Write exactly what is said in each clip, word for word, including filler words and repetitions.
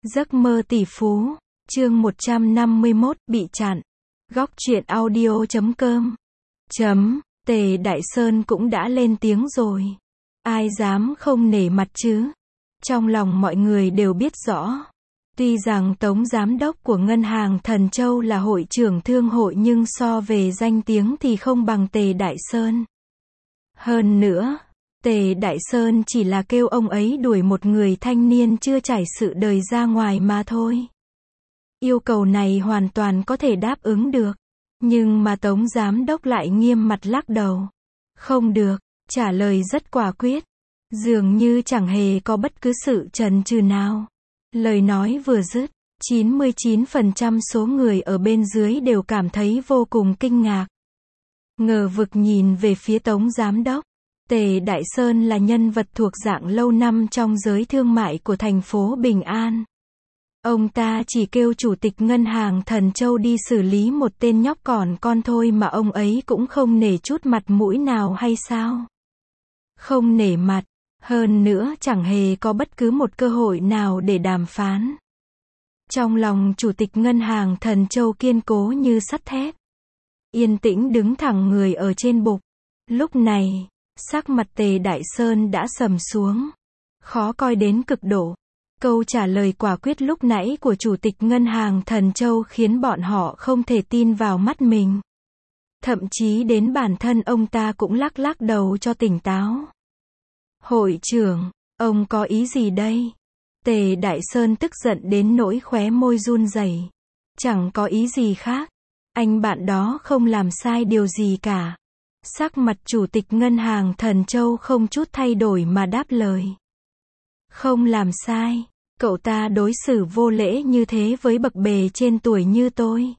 Giấc mơ tỷ phú, chương một trăm năm mươi mốt, bị chặn. Góc truyện audio chấm com. Chấm, Tề Đại Sơn cũng đã lên tiếng rồi. Ai dám không nể mặt chứ? Trong lòng mọi người đều biết rõ. Tuy rằng Tống Giám đốc của Ngân hàng Thần Châu là hội trưởng thương hội nhưng so về danh tiếng thì không bằng Tề Đại Sơn. Hơn nữa, Tề Đại Sơn chỉ là kêu ông ấy đuổi một người thanh niên chưa trải sự đời ra ngoài mà thôi. Yêu cầu này hoàn toàn có thể đáp ứng được. Nhưng mà Tống Giám đốc lại nghiêm mặt lắc đầu. Không được, trả lời rất quả quyết. Dường như chẳng hề có bất cứ sự chần chừ nào. Lời nói vừa dứt, chín mươi chín phần trăm số người ở bên dưới đều cảm thấy vô cùng kinh ngạc. Ngờ vực nhìn về phía Tống Giám đốc. Tề Đại Sơn là nhân vật thuộc dạng lâu năm trong giới thương mại của thành phố Bình An. Ông ta chỉ kêu chủ tịch Ngân hàng Thần Châu đi xử lý một tên nhóc còn con thôi mà ông ấy cũng không nể chút mặt mũi nào hay sao? Không nể mặt, hơn nữa chẳng hề có bất cứ một cơ hội nào để đàm phán. Trong lòng chủ tịch Ngân hàng Thần Châu kiên cố như sắt thép. Yên tĩnh đứng thẳng người ở trên bục. Lúc này, sắc mặt Tề Đại Sơn đã sầm xuống. Khó coi đến cực độ. Câu trả lời quả quyết lúc nãy của chủ tịch Ngân hàng Thần Châu khiến bọn họ không thể tin vào mắt mình. Thậm chí đến bản thân ông ta cũng lắc lắc đầu cho tỉnh táo. Hội trưởng, ông có ý gì đây? Tề Đại Sơn tức giận đến nỗi khóe môi run rẩy. Chẳng có ý gì khác. Anh bạn đó không làm sai điều gì cả. Sắc mặt chủ tịch Ngân hàng Thần Châu không chút thay đổi mà đáp lời. Không làm sai, cậu ta đối xử vô lễ như thế với bậc bề trên tuổi như tôi.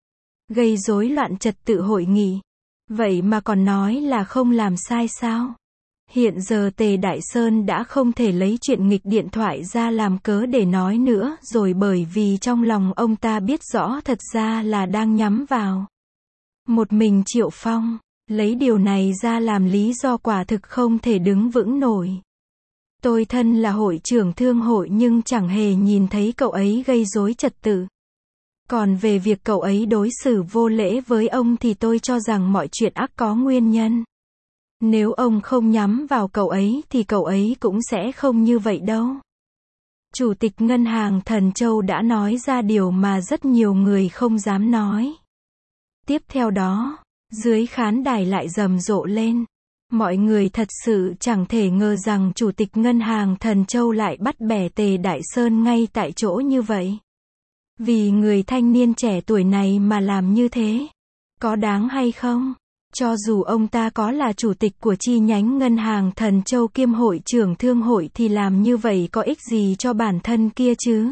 Gây rối loạn trật tự hội nghị. Vậy mà còn nói là không làm sai sao? Hiện giờ Tề Đại Sơn đã không thể lấy chuyện nghịch điện thoại ra làm cớ để nói nữa rồi bởi vì trong lòng ông ta biết rõ thật ra là đang nhắm vào một mình Triệu Phong. Lấy điều này ra làm lý do quả thực không thể đứng vững nổi. Tôi thân là hội trưởng thương hội nhưng chẳng hề nhìn thấy cậu ấy gây rối trật tự. Còn về việc cậu ấy đối xử vô lễ với ông thì tôi cho rằng mọi chuyện ắt có nguyên nhân. Nếu ông không nhắm vào cậu ấy thì cậu ấy cũng sẽ không như vậy đâu. Chủ tịch Ngân hàng Thần Châu đã nói ra điều mà rất nhiều người không dám nói. Tiếp theo đó, dưới khán đài lại rầm rộ lên. Mọi người thật sự chẳng thể ngờ rằng chủ tịch Ngân hàng Thần Châu lại bắt bẻ Tề Đại Sơn ngay tại chỗ như vậy. Vì người thanh niên trẻ tuổi này mà làm như thế, có đáng hay không? Cho dù ông ta có là chủ tịch của chi nhánh Ngân hàng Thần Châu kiêm hội trưởng thương hội thì làm như vậy có ích gì cho bản thân kia chứ?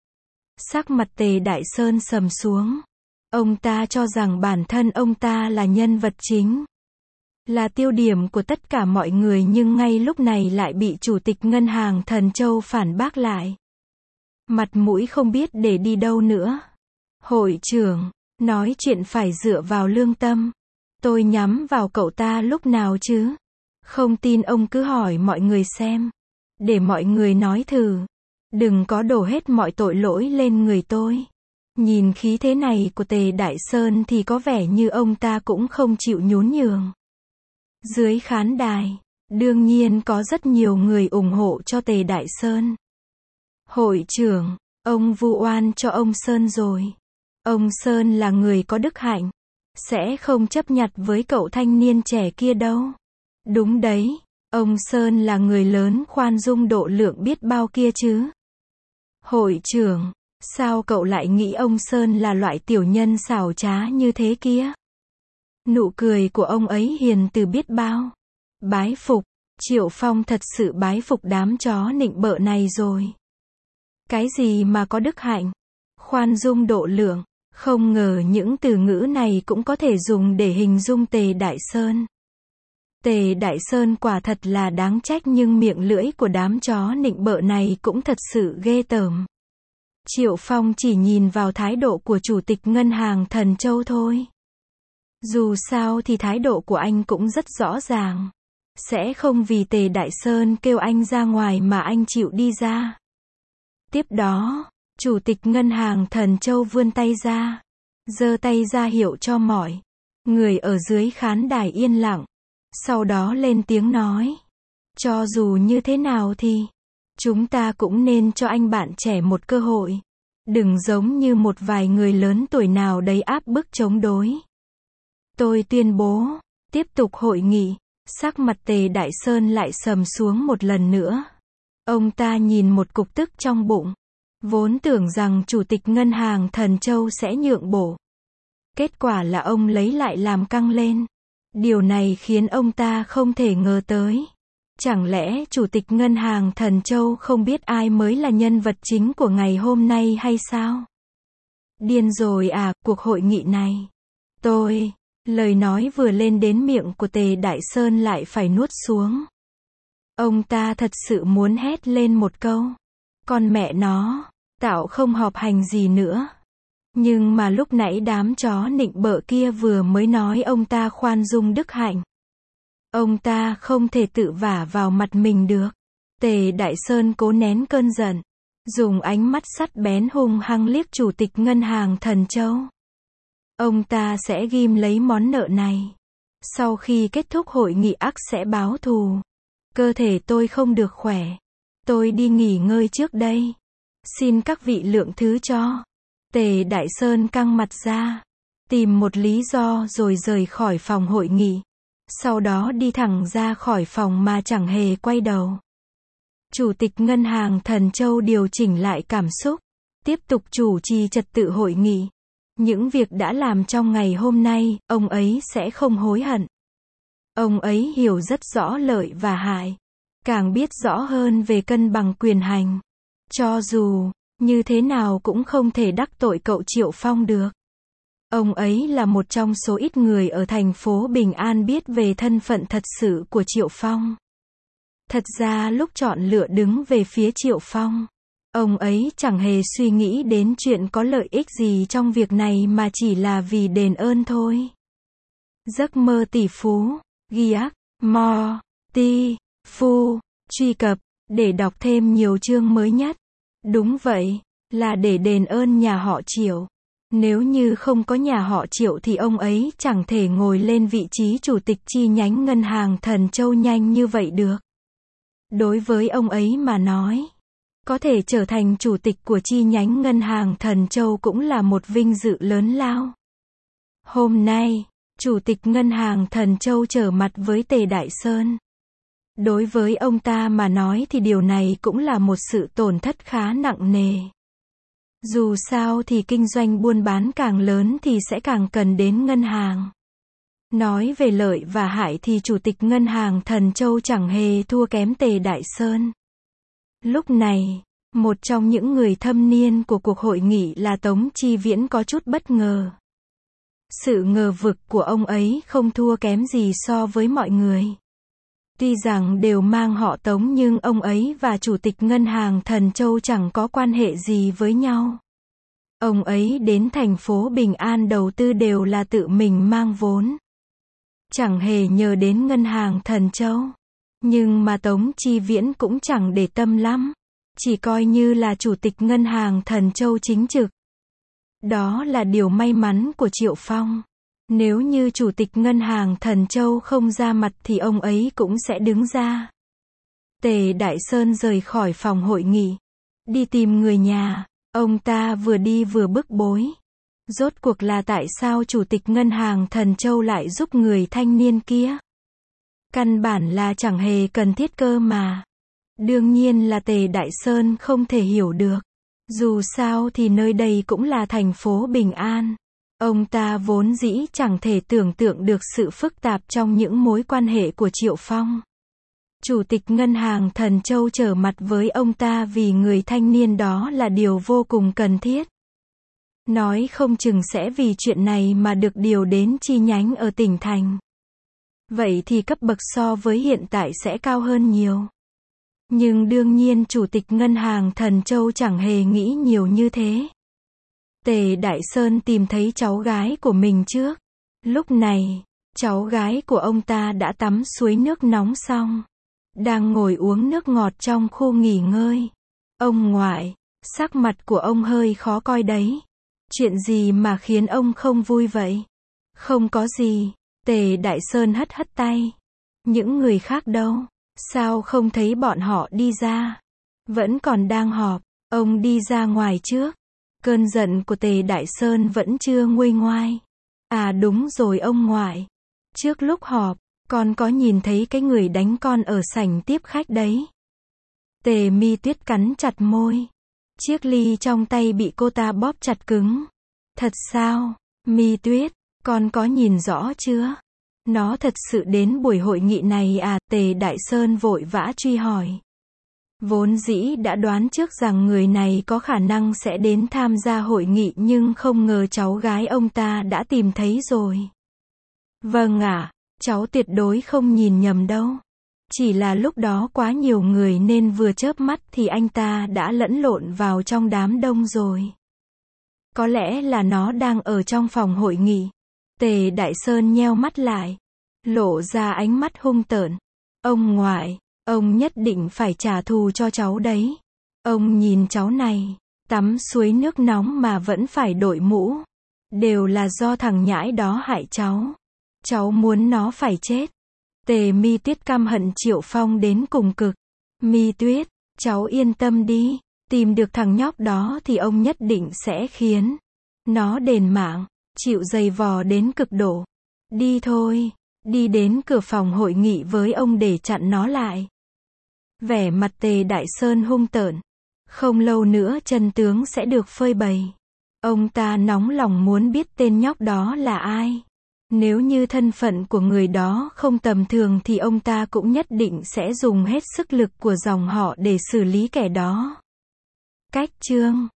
Sắc mặt Tề Đại Sơn sầm xuống. Ông ta cho rằng bản thân ông ta là nhân vật chính. Là tiêu điểm của tất cả mọi người nhưng ngay lúc này lại bị chủ tịch Ngân hàng Thần Châu phản bác lại. Mặt mũi không biết để đi đâu nữa. Hội trưởng, nói chuyện phải dựa vào lương tâm. Tôi nhắm vào cậu ta lúc nào chứ? Không tin ông cứ hỏi mọi người xem. Để mọi người nói thử. Đừng có đổ hết mọi tội lỗi lên người tôi. Nhìn khí thế này của Tề Đại Sơn thì có vẻ như ông ta cũng không chịu nhún nhường. Dưới khán đài, đương nhiên có rất nhiều người ủng hộ cho Tề Đại Sơn. Hội trưởng, ông vu oan cho ông Sơn rồi. Ông Sơn là người có đức hạnh. Sẽ không chấp nhặt với cậu thanh niên trẻ kia đâu. Đúng đấy, ông Sơn là người lớn khoan dung độ lượng biết bao kia chứ. Hội trưởng, sao cậu lại nghĩ ông Sơn là loại tiểu nhân xảo trá như thế kia? Nụ cười của ông ấy hiền từ biết bao. Bái phục, Triệu Phong thật sự bái phục đám chó nịnh bợ này rồi. Cái gì mà có đức hạnh? Khoan dung độ lượng. Không ngờ những từ ngữ này cũng có thể dùng để hình dung Tề Đại Sơn. Tề Đại Sơn quả thật là đáng trách nhưng miệng lưỡi của đám chó nịnh bợ này cũng thật sự ghê tởm. Triệu Phong chỉ nhìn vào thái độ của chủ tịch Ngân hàng Thần Châu thôi. Dù sao thì thái độ của anh cũng rất rõ ràng. Sẽ không vì Tề Đại Sơn kêu anh ra ngoài mà anh chịu đi ra. Tiếp đó, Chủ tịch ngân hàng Thần Châu vươn tay ra, giơ tay ra hiệu cho mọi người ở dưới khán đài yên lặng. Sau đó lên tiếng nói, cho dù như thế nào thì chúng ta cũng nên cho anh bạn trẻ một cơ hội. Đừng giống như một vài người lớn tuổi nào đấy áp bức chống đối. Tôi tuyên bố, tiếp tục hội nghị. Sắc mặt Tề Đại Sơn lại sầm xuống một lần nữa. Ông ta nhìn một cục tức trong bụng. Vốn tưởng rằng Chủ tịch Ngân hàng Thần Châu sẽ nhượng bộ. Kết quả là ông lấy lại làm căng lên. Điều này khiến ông ta không thể ngờ tới. Chẳng lẽ Chủ tịch Ngân hàng Thần Châu không biết ai mới là nhân vật chính của ngày hôm nay hay sao? Điên rồi à, cuộc hội nghị này. Tôi, lời nói vừa lên đến miệng của Tề Đại Sơn lại phải nuốt xuống. Ông ta thật sự muốn hét lên một câu. Con mẹ nó, tạo không họp hành gì nữa. Nhưng mà lúc nãy đám chó nịnh bợ kia vừa mới nói ông ta khoan dung đức hạnh. Ông ta không thể tự vả vào mặt mình được. Tề Đại Sơn cố nén cơn giận, dùng ánh mắt sắt bén hung hăng liếc Chủ tịch Ngân hàng Thần Châu. Ông ta sẽ ghim lấy món nợ này. Sau khi kết thúc hội nghị ắt sẽ báo thù. Cơ thể tôi không được khỏe. Tôi đi nghỉ ngơi trước đây. Xin các vị lượng thứ cho. Tề Đại Sơn căng mặt ra, tìm một lý do rồi rời khỏi phòng hội nghị. Sau đó đi thẳng ra khỏi phòng mà chẳng hề quay đầu. Chủ tịch Ngân hàng Thần Châu điều chỉnh lại cảm xúc, tiếp tục chủ trì trật tự hội nghị. Những việc đã làm trong ngày hôm nay, ông ấy sẽ không hối hận. Ông ấy hiểu rất rõ lợi và hại, càng biết rõ hơn về cân bằng quyền hành. Cho dù như thế nào cũng không thể đắc tội cậu Triệu Phong được. Ông ấy là một trong số ít người ở thành phố Bình An biết về thân phận thật sự của Triệu Phong. Thật ra lúc chọn lựa đứng về phía Triệu Phong, ông ấy chẳng hề suy nghĩ đến chuyện có lợi ích gì trong việc này mà chỉ là vì đền ơn thôi. Giấc mơ tỷ phú, ghi ác, mo, ti, phu, truy cập, để đọc thêm nhiều chương mới nhất. Đúng vậy, là để đền ơn nhà họ Triệu. Nếu như không có nhà họ Triệu thì ông ấy chẳng thể ngồi lên vị trí chủ tịch chi nhánh Ngân hàng Thần Châu nhanh như vậy được. Đối với ông ấy mà nói, có thể trở thành chủ tịch của chi nhánh Ngân hàng Thần Châu cũng là một vinh dự lớn lao. Hôm nay, Chủ tịch Ngân hàng Thần Châu trở mặt với Tề Đại Sơn. Đối với ông ta mà nói thì điều này cũng là một sự tổn thất khá nặng nề. Dù sao thì kinh doanh buôn bán càng lớn thì sẽ càng cần đến ngân hàng. Nói về lợi và hại thì Chủ tịch Ngân hàng Thần Châu chẳng hề thua kém Tề Đại Sơn. Lúc này, một trong những người thâm niên của cuộc hội nghị là Tống Chi Viễn có chút bất ngờ. Sự ngờ vực của ông ấy không thua kém gì so với mọi người. Tuy rằng đều mang họ Tống nhưng ông ấy và Chủ tịch Ngân hàng Thần Châu chẳng có quan hệ gì với nhau. Ông ấy đến thành phố Bình An đầu tư đều là tự mình mang vốn. Chẳng hề nhờ đến Ngân hàng Thần Châu. Nhưng mà Tống Chi Viễn cũng chẳng để tâm lắm. Chỉ coi như là Chủ tịch Ngân hàng Thần Châu chính trực. Đó là điều may mắn của Triệu Phong. Nếu như Chủ tịch Ngân hàng Thần Châu không ra mặt thì ông ấy cũng sẽ đứng ra. Tề Đại Sơn rời khỏi phòng hội nghị, đi tìm người nhà. Ông ta vừa đi vừa bức bối. Rốt cuộc là tại sao Chủ tịch Ngân hàng Thần Châu lại giúp người thanh niên kia? Căn bản là chẳng hề cần thiết cơ mà. Đương nhiên là Tề Đại Sơn không thể hiểu được. Dù sao thì nơi đây cũng là thành phố Bình An. Ông ta vốn dĩ chẳng thể tưởng tượng được sự phức tạp trong những mối quan hệ của Triệu Phong. Chủ tịch Ngân hàng Thần Châu trở mặt với ông ta vì người thanh niên đó là điều vô cùng cần thiết. Nói không chừng sẽ vì chuyện này mà được điều đến chi nhánh ở tỉnh thành. Vậy thì cấp bậc so với hiện tại sẽ cao hơn nhiều. Nhưng đương nhiên Chủ tịch Ngân hàng Thần Châu chẳng hề nghĩ nhiều như thế. Tề Đại Sơn tìm thấy cháu gái của mình trước. Lúc này, cháu gái của ông ta đã tắm suối nước nóng xong. Đang ngồi uống nước ngọt trong khu nghỉ ngơi. Ông ngoại, Sắc mặt của ông hơi khó coi đấy. Chuyện gì mà khiến ông không vui vậy? Không có gì. Tề Đại Sơn hất hất tay. Những người khác đâu? Sao không thấy bọn họ đi ra? Vẫn còn đang họp. Ông đi ra ngoài trước. Cơn giận của Tề Đại Sơn vẫn chưa nguôi ngoai. À đúng rồi ông ngoại. Trước lúc họp, con có nhìn thấy cái người đánh con ở sảnh tiếp khách đấy. Tề Mi Tuyết cắn chặt môi. Chiếc ly trong tay bị cô ta bóp chặt cứng. Thật sao? Mi Tuyết, con có nhìn rõ chưa? Nó thật sự đến buổi hội nghị này à? Tề Đại Sơn vội vã truy hỏi. Vốn dĩ đã đoán trước rằng người này có khả năng sẽ đến tham gia hội nghị nhưng không ngờ cháu gái ông ta đã tìm thấy rồi. Vâng ạ, cháu tuyệt đối không nhìn nhầm đâu. Chỉ là lúc đó quá nhiều người nên vừa chớp mắt thì anh ta đã lẫn lộn vào trong đám đông rồi. Có lẽ là nó đang ở trong phòng hội nghị. Tề Đại Sơn nheo mắt lại, lộ ra ánh mắt hung tợn. Ông ngoại, ông nhất định phải trả thù cho cháu đấy. Ông nhìn cháu này, tắm suối nước nóng mà vẫn phải đội mũ. Đều là do thằng nhãi đó hại cháu. Cháu muốn nó phải chết. Tề Mi Tuyết căm hận Triệu Phong đến cùng cực. Mi Tuyết, cháu yên tâm đi. Tìm được thằng nhóc đó thì ông nhất định sẽ khiến nó đền mạng, chịu giày vò đến cực độ. Đi thôi, đi đến cửa phòng hội nghị với ông để chặn nó lại. Vẻ mặt Tề Đại Sơn hung tợn. Không lâu nữa chân tướng sẽ được phơi bày. Ông ta nóng lòng muốn biết tên nhóc đó là ai. Nếu như thân phận của người đó không tầm thường thì ông ta cũng nhất định sẽ dùng hết sức lực của dòng họ để xử lý kẻ đó. Cách chương